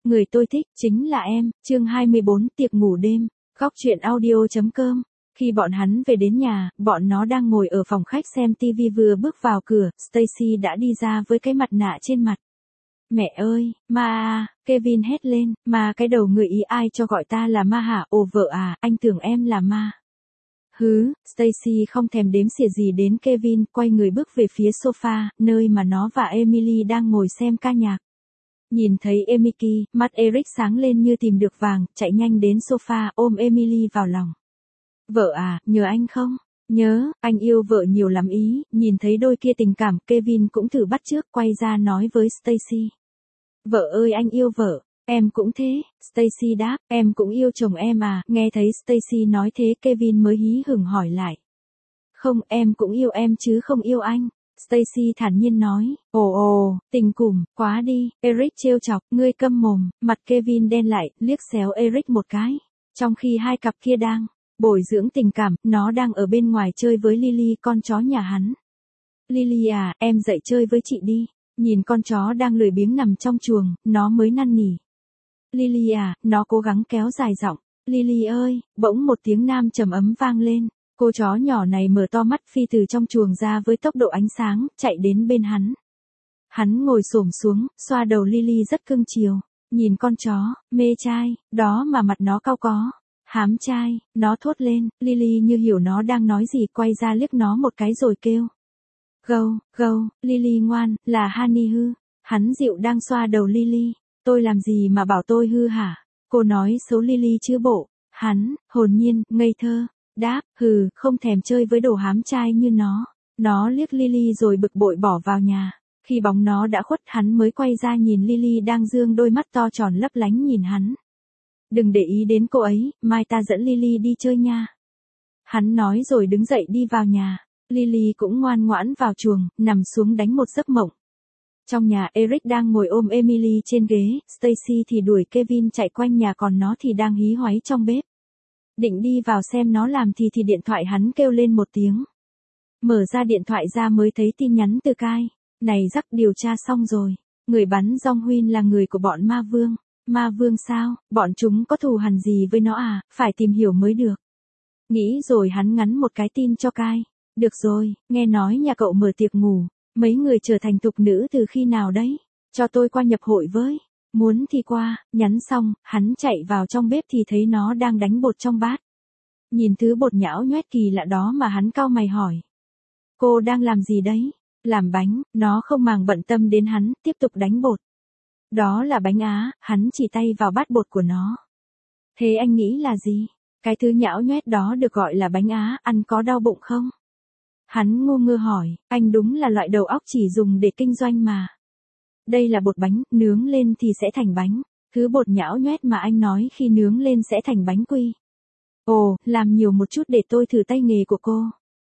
Người tôi thích chính là em. Chương 24 tiệc ngủ đêm. Góc truyện audio.com. Khi bọn hắn về đến nhà, bọn nó đang ngồi ở phòng khách xem TV, vừa bước vào cửa, Stacy đã đi ra với cái mặt nạ trên mặt. Mẹ ơi, ma à, Kevin hét lên, ma cái đầu người ý, ai cho gọi ta là ma hả? Ồ vợ à, anh tưởng em là ma. Hứ, Stacy không thèm đếm xỉa gì đến Kevin, quay người bước về phía sofa, nơi mà nó và Emily đang ngồi xem ca nhạc. Nhìn thấy Emily, mắt Eric sáng lên như tìm được vàng, chạy nhanh đến sofa, ôm Emily vào lòng. Vợ à, nhớ anh không? Nhớ, anh yêu vợ nhiều lắm ý. Nhìn thấy đôi kia tình cảm, Kevin cũng thử bắt chước, quay ra nói với Stacy. Vợ ơi, anh yêu vợ. Em cũng thế. Stacy đáp, em cũng yêu chồng em à. Nghe thấy Stacy nói thế, Kevin mới hí hửng hỏi lại. Không, em cũng yêu em chứ không yêu anh. Stacy thản nhiên nói. Ồ, tình cùm, quá đi. Eric trêu chọc, ngươi câm mồm. Mặt Kevin đen lại, liếc xéo Eric một cái. Trong khi hai cặp kia đang bồi dưỡng tình cảm, nó đang ở bên ngoài chơi với Lily, con chó nhà hắn. Lily à, em dậy chơi với chị đi. Nhìn con chó đang lười biếng nằm trong chuồng, nó mới năn nỉ. Lily à, nó cố gắng kéo dài giọng. Lily ơi, bỗng một tiếng nam trầm ấm vang lên. Cô chó nhỏ này mở to mắt phi từ trong chuồng ra với tốc độ ánh sáng, chạy đến bên hắn. Hắn ngồi xổm xuống, xoa đầu Lily rất cưng chiều. Nhìn con chó, mê trai, đó mà mặt nó cau có. Hám trai, nó thốt lên, Lily như hiểu nó đang nói gì, quay ra liếc nó một cái rồi kêu. Gâu, Lily ngoan, là Honey hư. Hắn dịu đang xoa đầu Lily. Tôi làm gì mà bảo tôi hư hả? Cô nói xấu Lily chứ bộ. Hắn, hồn nhiên, ngây thơ. Đáp, không thèm chơi với đồ hám trai như nó. Nó liếc Lily rồi bực bội bỏ vào nhà. Khi bóng nó đã khuất, hắn mới quay ra nhìn Lily đang dương đôi mắt to tròn lấp lánh nhìn hắn. Đừng để ý đến cô ấy, mai ta dẫn Lily đi chơi nha. Hắn nói rồi đứng dậy đi vào nhà. Lily cũng ngoan ngoãn vào chuồng, nằm xuống đánh một giấc mộng. Trong nhà, Eric đang ngồi ôm Emily trên ghế, Stacy thì đuổi Kevin chạy quanh nhà, còn nó thì đang hí hoáy trong bếp. Định đi vào xem nó làm thì điện thoại hắn kêu lên một tiếng. Mở ra điện thoại ra mới thấy tin nhắn từ Kai. Này rắc, điều tra xong rồi. Người bắn Jong Huynh là người của bọn Ma Vương. Ma Vương sao? Bọn chúng có thù hằn gì với nó à? Phải tìm hiểu mới được. Nghĩ rồi hắn ngắn một cái tin cho Kai. Được rồi, nghe nói nhà cậu mở tiệc ngủ. Mấy người trở thành tục nữ từ khi nào đấy? Cho tôi qua nhập hội với. Muốn thì qua. Nhắn xong, hắn chạy vào trong bếp thì thấy nó đang đánh bột trong bát. Nhìn thứ bột nhão nhoét kỳ lạ đó mà hắn cau mày hỏi. Cô đang làm gì đấy? Làm bánh. Nó không màng bận tâm đến hắn, tiếp tục đánh bột. Đó là bánh á. Hắn chỉ tay vào bát bột của nó. Thế anh nghĩ là gì? Cái thứ nhão nhoét đó được gọi là bánh á, ăn có đau bụng không? Hắn ngu ngơ hỏi, anh đúng là loại đầu óc chỉ dùng để kinh doanh mà. Đây là bột bánh, nướng lên thì sẽ thành bánh. Thứ bột nhão nhoét mà anh nói khi nướng lên sẽ thành bánh quy. Ồ, làm nhiều một chút để tôi thử tay nghề của cô.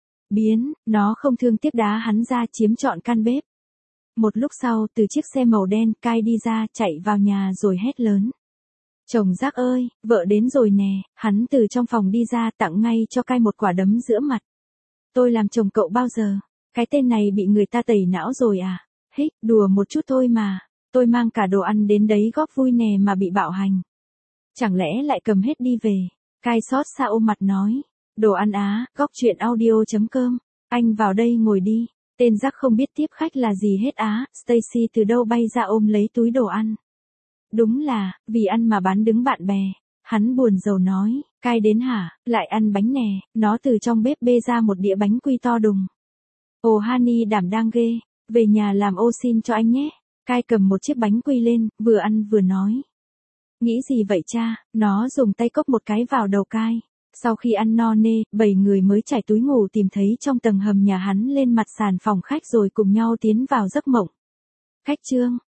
Biến, nó không thương tiếc đá hắn ra, chiếm trọn căn bếp. Một lúc sau, từ chiếc xe màu đen, Kai đi ra, chạy vào nhà rồi hét lớn. Chồng Jack ơi, vợ đến rồi nè. Hắn từ trong phòng đi ra, tặng ngay cho Kai một quả đấm giữa mặt. Tôi làm chồng cậu bao giờ? Cái tên này bị người ta tẩy não rồi à? Hích, đùa một chút thôi mà. Tôi mang cả đồ ăn đến đấy góp vui nè mà bị bạo hành. Chẳng lẽ lại cầm hết đi về? Kai xót xa ôm mặt nói. Đồ ăn á, góc truyện audio.com. Anh vào đây ngồi đi. Tên Jack không biết tiếp khách là gì hết á. Stacy từ đâu bay ra ôm lấy túi đồ ăn. Đúng là, vì ăn mà bán đứng bạn bè. Hắn buồn rầu nói, Kai đến hả, lại ăn bánh nè. Nó từ trong bếp bê ra một đĩa bánh quy to đùng. Ồ Honey đảm đang ghê, về nhà làm ô xin cho anh nhé. Kai cầm một chiếc bánh quy lên, vừa ăn vừa nói. Nghĩ gì vậy cha? Nó dùng tay cốc một cái vào đầu Kai. Sau khi ăn no nê, 7 người mới trải túi ngủ tìm thấy trong tầng hầm nhà hắn lên mặt sàn phòng khách rồi cùng nhau tiến vào giấc mộng. Khách trương,